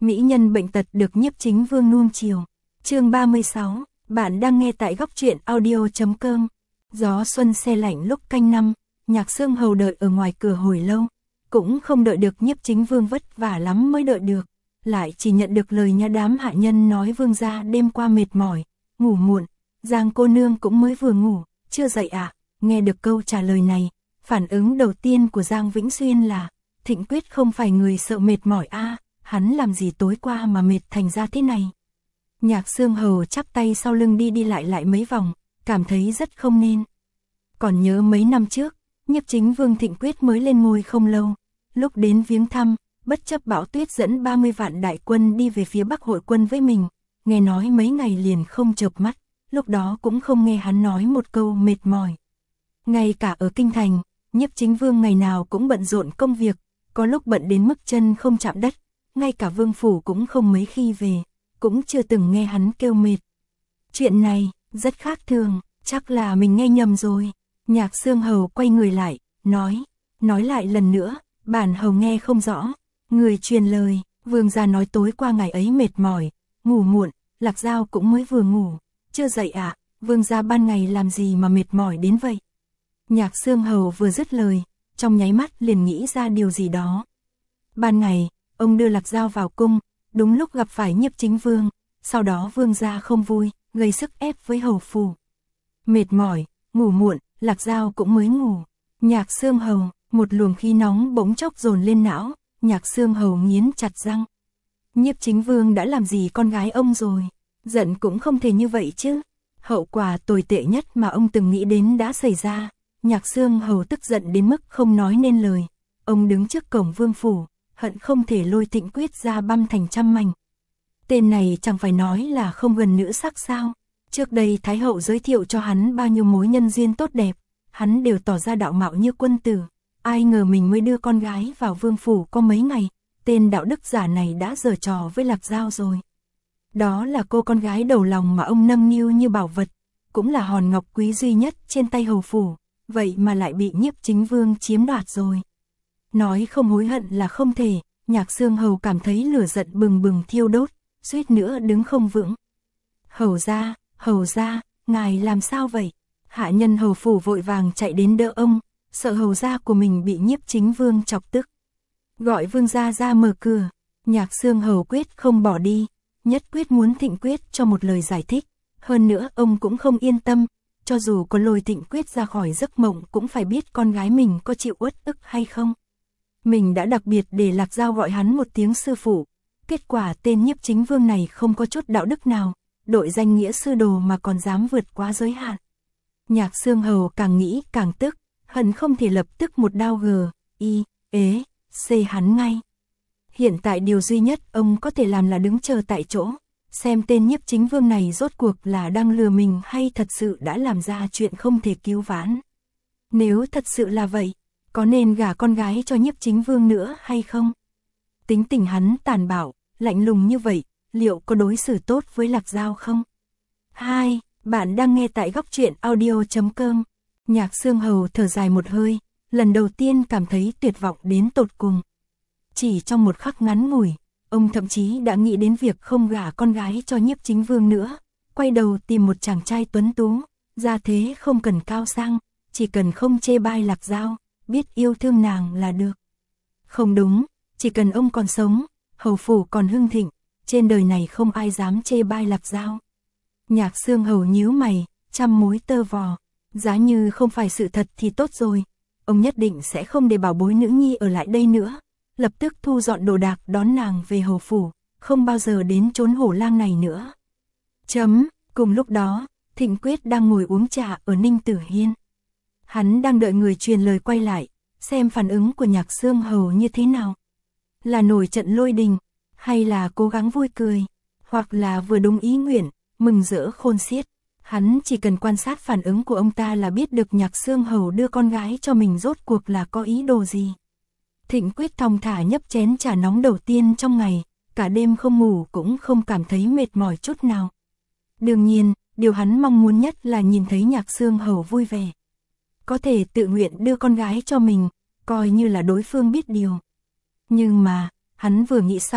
mỹ nhân bệnh tật được Nhiếp Chính Vương nuông chiều. Chương 36, bạn đang nghe tại góc truyện audio.com. Gió xuân se lạnh lúc canh năm, Nhạc Xương Hầu đợi ở ngoài cửa hồi lâu, cũng không đợi được Nhiếp Chính Vương, vất vả lắm mới đợi được, lại chỉ nhận được lời nhà đám hạ nhân nói vương gia đêm qua mệt mỏi, ngủ muộn. Giang cô nương cũng mới vừa ngủ, chưa dậy à? Nghe được câu trả lời này, phản ứng đầu tiên của Giang Vĩnh Xuyên là, Thịnh Quyết không phải người sợ mệt mỏi a, hắn làm gì tối qua mà mệt thành ra thế này. Nhạc Xương Hầu chắp tay sau lưng đi lại mấy vòng, cảm thấy rất không nên. Còn nhớ mấy năm trước, Nhiếp Chính Vương Thịnh Quyết mới lên ngôi không lâu, lúc đến viếng thăm, bất chấp bão tuyết dẫn 30 vạn đại quân đi về phía Bắc hội quân với mình, nghe nói mấy ngày liền không chợp mắt, lúc đó cũng không nghe hắn nói một câu mệt mỏi. Ngay cả ở kinh thành, Nhiếp Chính Vương ngày nào cũng bận rộn công việc, có lúc bận đến mức chân không chạm đất, ngay cả vương phủ cũng không mấy khi về, cũng chưa từng nghe hắn kêu mệt. Chuyện này, rất khác thường, chắc là mình nghe nhầm rồi. Nhạc Xương Hầu quay người lại, nói lại lần nữa, bản hầu nghe không rõ. Người truyền lời, vương gia nói tối qua ngày ấy mệt mỏi, ngủ muộn, Lạc Dao cũng mới vừa ngủ, chưa dậy à, vương gia ban ngày làm gì mà mệt mỏi đến vậy. Nhạc Xương Hầu vừa dứt lời, trong nháy mắt liền nghĩ ra điều gì đó. Ban ngày, ông đưa Lạc Dao vào cung, đúng lúc gặp phải Nhiếp Chính Vương, sau đó vương gia không vui, gây sức ép với hầu phủ. Mệt mỏi, ngủ muộn, Lạc Dao cũng mới ngủ. Nhạc Xương Hầu, một luồng khí nóng bỗng chốc dồn lên não, Nhạc Xương Hầu nghiến chặt răng. Nhiếp Chính Vương đã làm gì con gái ông rồi? Giận cũng không thể như vậy chứ. Hậu quả tồi tệ nhất mà ông từng nghĩ đến đã xảy ra. Nhạc Xương Hầu tức giận đến mức không nói nên lời. Ông đứng trước cổng vương phủ, hận không thể lôi Thịnh Quyết ra băm thành trăm mảnh. Tên này chẳng phải nói là không gần nữ sắc sao? Trước đây Thái Hậu giới thiệu cho hắn bao nhiêu mối nhân duyên tốt đẹp, hắn đều tỏ ra đạo mạo như quân tử. Ai ngờ mình mới đưa con gái vào vương phủ có mấy ngày, tên đạo đức giả này đã giở trò với Lạc Dao rồi. Đó là cô con gái đầu lòng mà ông nâng niu như bảo vật, cũng là hòn ngọc quý duy nhất trên tay hầu phủ, vậy mà lại bị Nhiếp Chính Vương chiếm đoạt rồi. Nói không hối hận là không thể, Nhạc Xương Hầu cảm thấy lửa giận bừng bừng thiêu đốt, suýt nữa đứng không vững. Hầu gia, ngài làm sao vậy? Hạ nhân hầu phủ vội vàng chạy đến đỡ ông, sợ hầu gia của mình bị Nhiếp Chính Vương chọc tức. Gọi vương gia ra mở cửa. Nhạc Xương Hầu quyết không bỏ đi, nhất quyết muốn Thịnh Quyết cho một lời giải thích. Hơn nữa ông cũng không yên tâm, cho dù có lôi Thịnh Quyết ra khỏi giấc mộng cũng phải biết con gái mình có chịu uất ức hay không. Mình đã đặc biệt để Lạc Dao gọi hắn một tiếng sư phụ, kết quả tên Nhiếp Chính Vương này không có chút đạo đức nào, đội danh nghĩa sư đồ mà còn dám vượt quá giới hạn. Nhạc Xương Hầu càng nghĩ càng tức, hận không thể lập tức một đao xê hắn ngay. Hiện tại điều duy nhất ông có thể làm là đứng chờ tại chỗ, xem tên Nhiếp Chính Vương này rốt cuộc là đang lừa mình hay thật sự đã làm ra chuyện không thể cứu vãn. Nếu thật sự là vậy, có nên gả con gái cho Nhiếp Chính Vương nữa hay không? Tính tình hắn tàn bạo, lạnh lùng như vậy, liệu có đối xử tốt với Lạc Dao không? Bạn đang nghe tại góc truyện audio.com. Nhạc Xương Hầu thở dài một hơi, lần đầu tiên cảm thấy tuyệt vọng đến tột cùng. Chỉ trong một khắc ngắn ngủi, ông thậm chí đã nghĩ đến việc không gả con gái cho Nhiếp Chính Vương nữa, quay đầu tìm một chàng trai tuấn tú, gia thế không cần cao sang, chỉ cần không chê bai Lạc Dao, biết yêu thương nàng là được. Không đúng, chỉ cần ông còn sống, hầu phủ còn hưng thịnh, trên đời này không ai dám chê bai Lạc Dao. Nhạc Xương Hầu nhíu mày, trăm mối tơ vò, giá như không phải sự thật thì tốt rồi, ông nhất định sẽ không để bảo bối nữ nhi ở lại đây nữa, lập tức thu dọn đồ đạc đón nàng về hầu phủ, không bao giờ đến chốn hổ lang này nữa. Cùng lúc đó, Thịnh Quyết đang ngồi uống trà ở Ninh Tử Hiên. Hắn đang đợi người truyền lời quay lại, xem phản ứng của Nhạc Xương Hầu như thế nào. Là nổi trận lôi đình, hay là cố gắng vui cười, hoặc là vừa đúng ý nguyện, mừng rỡ khôn xiết. Hắn chỉ cần quan sát phản ứng của ông ta là biết được Nhạc Xương Hầu đưa con gái cho mình rốt cuộc là có ý đồ gì. Thịnh Quyết thong thả nhấp chén trà nóng đầu tiên trong ngày, cả đêm không ngủ cũng không cảm thấy mệt mỏi chút nào. Đương nhiên, điều hắn mong muốn nhất là nhìn thấy Nhạc Xương Hầu vui vẻ. Có thể tự nguyện đưa con gái cho mình, coi như là đối phương biết điều. Nhưng mà, hắn vừa nghĩ xong,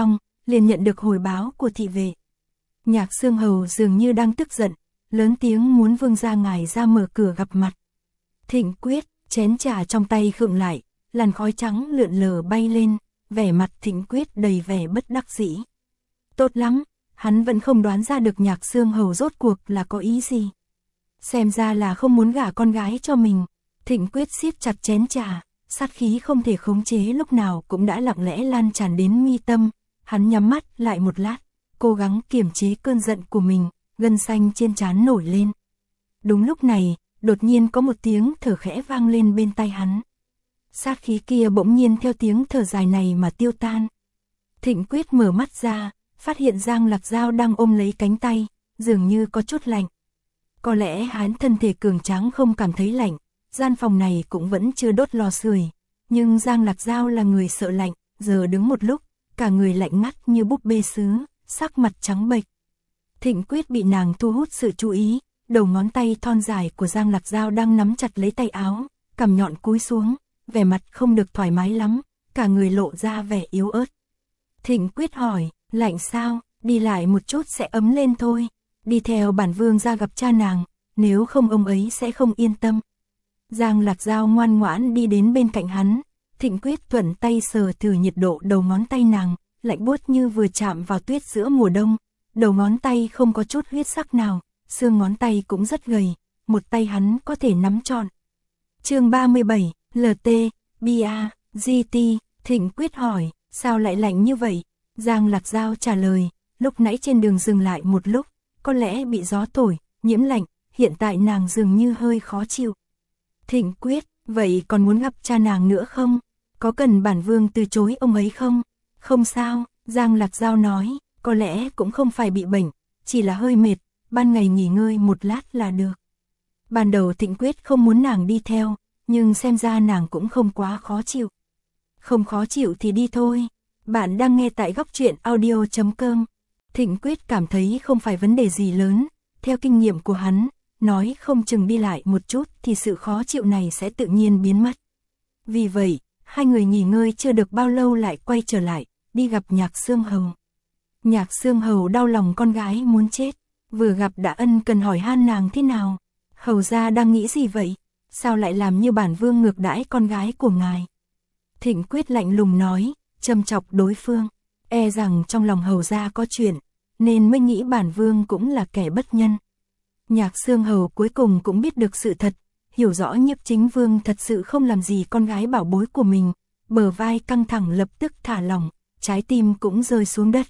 liền nhận được hồi báo của thị vệ. Nhạc Xương Hầu dường như đang tức giận, lớn tiếng muốn vương gia ngài ra mở cửa gặp mặt. Thịnh Quyết, chén trà trong tay khựng lại, làn khói trắng lượn lờ bay lên, vẻ mặt Thịnh Quyết đầy vẻ bất đắc dĩ. Tốt lắm, hắn vẫn không đoán ra được Nhạc Xương Hầu rốt cuộc là có ý gì. Xem ra là không muốn gả con gái cho mình. Thịnh Quyết siết chặt chén trà, sát khí không thể khống chế lúc nào cũng đã lặng lẽ lan tràn đến mi tâm. Hắn nhắm mắt lại một lát, cố gắng kiềm chế cơn giận của mình, gân xanh trên trán nổi lên. Đúng lúc này, đột nhiên có một tiếng thở khẽ vang lên bên tai hắn. Sát khí kia bỗng nhiên theo tiếng thở dài này mà tiêu tan. Thịnh Quyết mở mắt ra, phát hiện Giang Lạc Dao đang ôm lấy cánh tay, dường như có chút lạnh. Có lẽ hắn thân thể cường tráng không cảm thấy lạnh, gian phòng này cũng vẫn chưa đốt lò sưởi, nhưng Giang Lạc Dao là người sợ lạnh, giờ đứng một lúc, cả người lạnh ngắt như búp bê sứ, sắc mặt trắng bệch. Thịnh Quyết bị nàng thu hút sự chú ý, đầu ngón tay thon dài của Giang Lạc Dao đang nắm chặt lấy tay áo, cằm nhọn cúi xuống, vẻ mặt không được thoải mái lắm, cả người lộ ra vẻ yếu ớt. Thịnh Quyết hỏi, lạnh sao, đi lại một chút sẽ ấm lên thôi, đi theo bản vương ra gặp cha nàng, nếu không ông ấy sẽ không yên tâm. Giang Lạc Dao ngoan ngoãn đi đến bên cạnh hắn, Thịnh Quyết thuận tay sờ thử nhiệt độ đầu ngón tay nàng, lạnh buốt như vừa chạm vào tuyết giữa mùa đông, đầu ngón tay không có chút huyết sắc nào, xương ngón tay cũng rất gầy, một tay hắn có thể nắm trọn. Chương 37, LT, BA, GT, Thịnh Quyết hỏi, sao lại lạnh như vậy? Giang Lạc Dao trả lời, lúc nãy trên đường dừng lại một lúc, có lẽ bị gió thổi, nhiễm lạnh, hiện tại nàng dường như hơi khó chịu. Thịnh Quyết, vậy còn muốn gặp cha nàng nữa không? Có cần bản vương từ chối ông ấy không? Không sao, Giang Lạc Dao nói, có lẽ cũng không phải bị bệnh, chỉ là hơi mệt, ban ngày nghỉ ngơi một lát là được. Ban đầu Thịnh Quyết không muốn nàng đi theo, nhưng xem ra nàng cũng không quá khó chịu. Không khó chịu thì đi thôi. Bạn đang nghe tại góc truyện audio.com. Thịnh Quyết cảm thấy không phải vấn đề gì lớn, theo kinh nghiệm của hắn, nói không chừng đi lại một chút thì sự khó chịu này sẽ tự nhiên biến mất. Vì vậy, hai người nghỉ ngơi chưa được bao lâu lại quay trở lại, đi gặp Nhạc Xương Hầu. Nhạc Xương Hầu đau lòng con gái muốn chết, vừa gặp đã ân cần hỏi han nàng thế nào. Hầu gia đang nghĩ gì vậy? Sao lại làm như bản vương ngược đãi con gái của ngài? Thịnh Quyết lạnh lùng nói, châm chọc đối phương, e rằng trong lòng hầu gia có chuyện, nên mới nghĩ bản vương cũng là kẻ bất nhân. Nhạc Xương Hầu cuối cùng cũng biết được sự thật, hiểu rõ Nhiếp Chính Vương thật sự không làm gì con gái bảo bối của mình, bờ vai căng thẳng lập tức thả lỏng, trái tim cũng rơi xuống đất.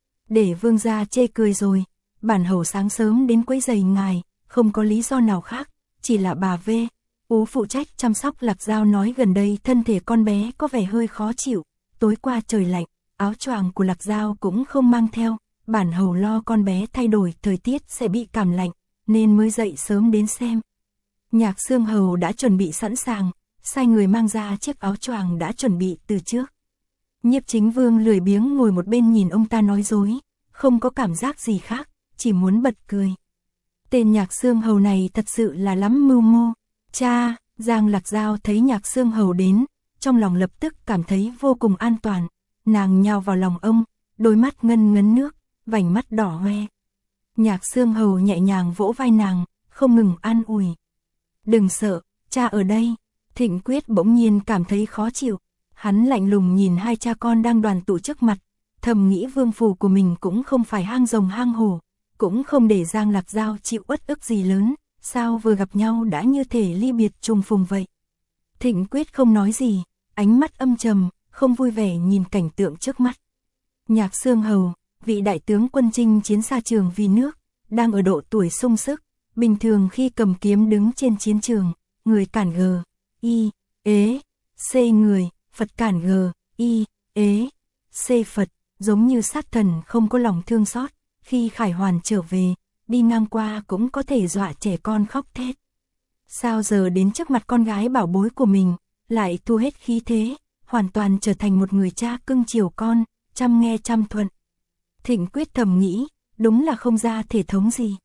Để vương gia chê cười rồi, bản hầu sáng sớm đến quấy rầy ngài, không có lý do nào khác, chỉ là bà V. Ú phụ trách chăm sóc Lạc Dao nói gần đây thân thể con bé có vẻ hơi khó chịu, tối qua trời lạnh, áo choàng của Lạc Dao cũng không mang theo, bản hầu lo con bé thay đổi thời tiết sẽ bị cảm lạnh, nên mới dậy sớm đến xem. Nhạc Xương Hầu đã chuẩn bị sẵn sàng, sai người mang ra chiếc áo choàng đã chuẩn bị từ trước. Nhiếp Chính Vương lười biếng ngồi một bên nhìn ông ta nói dối, không có cảm giác gì khác, chỉ muốn bật cười. Tên Nhạc Xương Hầu này thật sự là lắm mưu mô. Cha, Giang Lạc Dao thấy Nhạc Xương Hầu đến, trong lòng lập tức cảm thấy vô cùng an toàn, nàng nhào vào lòng ông, đôi mắt ngân ngấn nước, vành mắt đỏ hoe. Nhạc Xương Hầu nhẹ nhàng vỗ vai nàng, không ngừng an ủi. Đừng sợ, cha ở đây. Thịnh Quyết bỗng nhiên cảm thấy khó chịu, hắn lạnh lùng nhìn hai cha con đang đoàn tụ trước mặt, thầm nghĩ vương phủ của mình cũng không phải hang rồng hang hổ, cũng không để Giang Lạc Dao chịu uất ức gì lớn, sao vừa gặp nhau đã như thể ly biệt trùng phùng vậy. Thịnh Quyết không nói gì, ánh mắt âm trầm, không vui vẻ nhìn cảnh tượng trước mắt. Nhạc Xương Hầu, vị đại tướng quân chinh chiến xa trường vì nước, đang ở độ tuổi sung sức, bình thường khi cầm kiếm đứng trên chiến trường, người cản G, I, ế, C người, Phật cản G, I, ế, C Phật, giống như sát thần không có lòng thương xót, khi Khải Hoàn trở về, đi ngang qua cũng có thể dọa trẻ con khóc thét. Sao giờ đến trước mặt con gái bảo bối của mình, lại thu hết khí thế, hoàn toàn trở thành một người cha cưng chiều con, chăm nghe chăm thuận. Thịnh Quyết thầm nghĩ, đúng là không ra thể thống gì.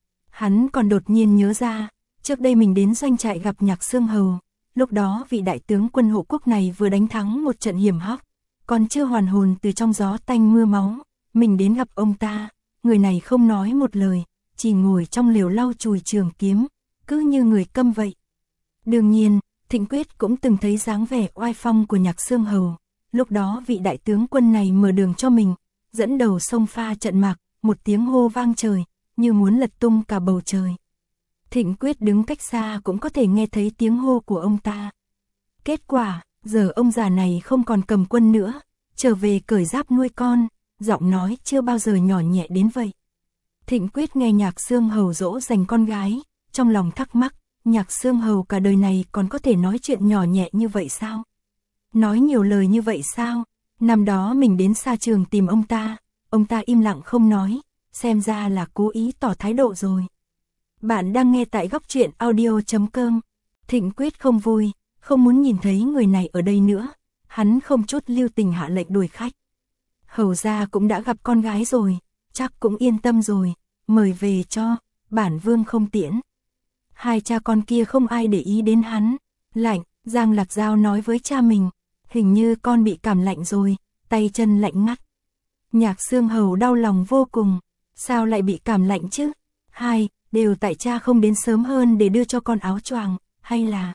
Hắn còn đột nhiên nhớ ra, trước đây mình đến doanh trại gặp Nhạc Xương Hầu, lúc đó vị đại tướng quân hộ quốc này vừa đánh thắng một trận hiểm hóc, còn chưa hoàn hồn từ trong gió tanh mưa máu, mình đến gặp ông ta, người này không nói một lời, chỉ ngồi trong lều lau chùi trường kiếm, cứ như người câm vậy. Đương nhiên, Thịnh Quyết cũng từng thấy dáng vẻ oai phong của Nhạc Xương Hầu, lúc đó vị đại tướng quân này mở đường cho mình, dẫn đầu xông pha trận mạc, một tiếng hô vang trời, như muốn lật tung cả bầu trời. Thịnh Quyết đứng cách xa cũng có thể nghe thấy tiếng hô của ông ta. Kết quả, giờ ông già này không còn cầm quân nữa, trở về cởi giáp nuôi con, giọng nói chưa bao giờ nhỏ nhẹ đến vậy. Thịnh Quyết nghe Nhạc Xương Hầu dỗ dành con gái, trong lòng thắc mắc, Nhạc Xương Hầu cả đời này còn có thể nói chuyện nhỏ nhẹ như vậy sao? Nói nhiều lời như vậy sao? Năm đó mình đến Sa Trường tìm ông ta im lặng không nói, xem ra là cố ý tỏ thái độ rồi. Bạn đang nghe tại góc truyện audio.com. Thịnh Quyết không vui, không muốn nhìn thấy người này ở đây nữa, hắn không chút lưu tình hạ lệnh đuổi khách. Hầu gia cũng đã gặp con gái rồi, chắc cũng yên tâm rồi, mời về cho, bản vương không tiễn. Hai cha con kia không ai để ý đến hắn. Lạnh, Giang Lạc Dao nói với cha mình, hình như con bị cảm lạnh rồi, tay chân lạnh ngắt. Nhạc Xương Hầu đau lòng vô cùng, sao lại bị cảm lạnh chứ? Hai, đều tại cha không đến sớm hơn để đưa cho con áo choàng, hay là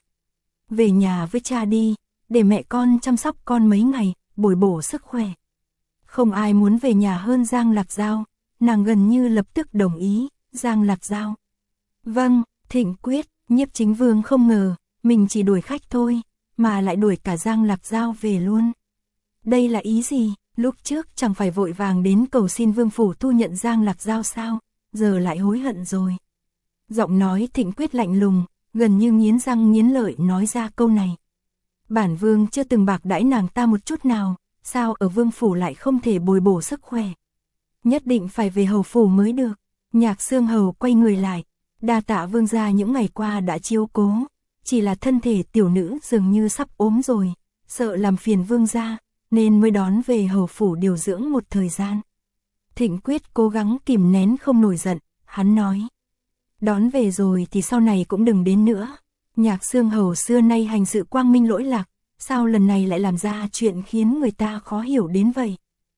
về nhà với cha đi, để mẹ con chăm sóc con mấy ngày, bồi bổ sức khỏe. Không ai muốn về nhà hơn Giang Lạc Dao, nàng gần như lập tức đồng ý. Giang Lạc Dao: vâng. Thịnh Quyết, Nhiếp Chính Vương không ngờ, mình chỉ đuổi khách thôi, mà lại đuổi cả Giang Lạc Dao về luôn. Đây là ý gì? Lúc trước chẳng phải vội vàng đến cầu xin Vương phủ thu nhận Giang Lạc Dao sao, giờ lại hối hận rồi. Giọng nói Thịnh Quyết lạnh lùng, gần như nghiến răng nghiến lợi nói ra câu này. Bản vương chưa từng bạc đãi nàng ta một chút nào, sao ở Vương phủ lại không thể bồi bổ sức khỏe? Nhất định phải về hầu phủ mới được. Nhạc Xương Hầu quay người lại, đa tạ vương gia những ngày qua đã chiếu cố, chỉ là thân thể tiểu nữ dường như sắp ốm rồi, sợ làm phiền vương gia, nên mới đón về hầu phủ điều dưỡng một thời gian. Thịnh Quyết cố gắng kìm nén không nổi giận, hắn nói. Đón về rồi thì sau này cũng đừng đến nữa. Nhạc Xương Hầu xưa nay hành sự quang minh lỗi lạc, sao lần này lại làm ra chuyện khiến người ta khó hiểu đến vậy?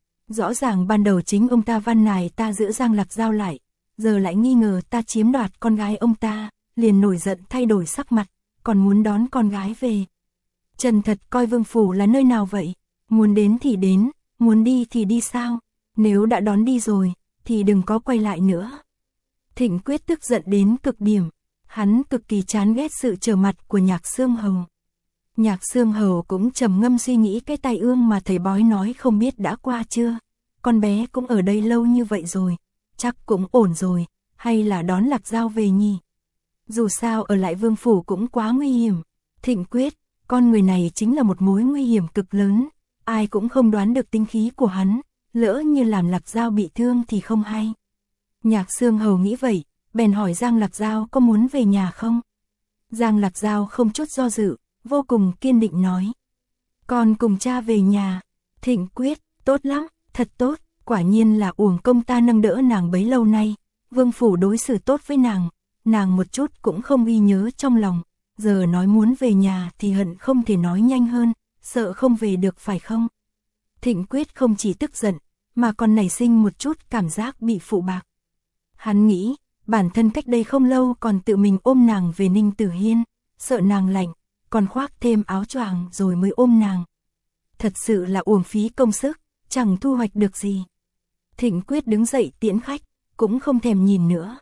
Rõ ràng ban đầu chính ông ta van nài ta giữ Giang Lạc Dao lại, giờ lại nghi ngờ ta chiếm đoạt con gái ông ta, liền nổi giận thay đổi sắc mặt, còn muốn đón con gái về. Trần thật coi Vương phủ là nơi nào vậy? Muốn đến thì đến, muốn đi thì đi sao? Nếu đã đón đi rồi, thì đừng có quay lại nữa. Thịnh Quyết tức giận đến cực điểm, hắn cực kỳ chán ghét sự trở mặt của Nhạc Xương Hầu. Nhạc Xương Hầu cũng trầm ngâm suy nghĩ cái tai ương mà thầy bói nói không biết đã qua chưa. Con bé cũng ở đây lâu như vậy rồi, chắc cũng ổn rồi, hay là đón Lạc Dao về nhỉ? Dù sao ở lại Vương phủ cũng quá nguy hiểm. Thịnh Quyết, con người này chính là một mối nguy hiểm cực lớn, ai cũng không đoán được tính khí của hắn, lỡ như làm Lạc Dao bị thương thì không hay. Nhạc Xương Hầu nghĩ vậy, bèn hỏi Giang Lạc Dao có muốn về nhà không? Giang Lạc Dao không chút do dự, vô cùng kiên định nói. Con cùng cha về nhà. Thịnh Quyết, tốt lắm, thật tốt, quả nhiên là uổng công ta nâng đỡ nàng bấy lâu nay. Vương phủ đối xử tốt với nàng một chút cũng không ghi nhớ trong lòng. Giờ nói muốn về nhà thì hận không thể nói nhanh hơn, sợ không về được phải không? Thịnh Quyết không chỉ tức giận, mà còn nảy sinh một chút cảm giác bị phụ bạc. Hắn nghĩ, bản thân cách đây không lâu còn tự mình ôm nàng về Ninh Tử Hiên, sợ nàng lạnh, còn khoác thêm áo choàng rồi mới ôm nàng. Thật sự là uổng phí công sức, chẳng thu hoạch được gì. Thịnh Quyết đứng dậy tiễn khách, cũng không thèm nhìn nữa.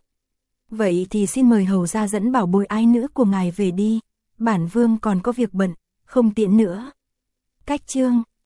Vậy thì xin mời hầu gia dẫn bảo bối ái nữ của ngài về đi, bản vương còn có việc bận, không tiễn nữa. Cách chương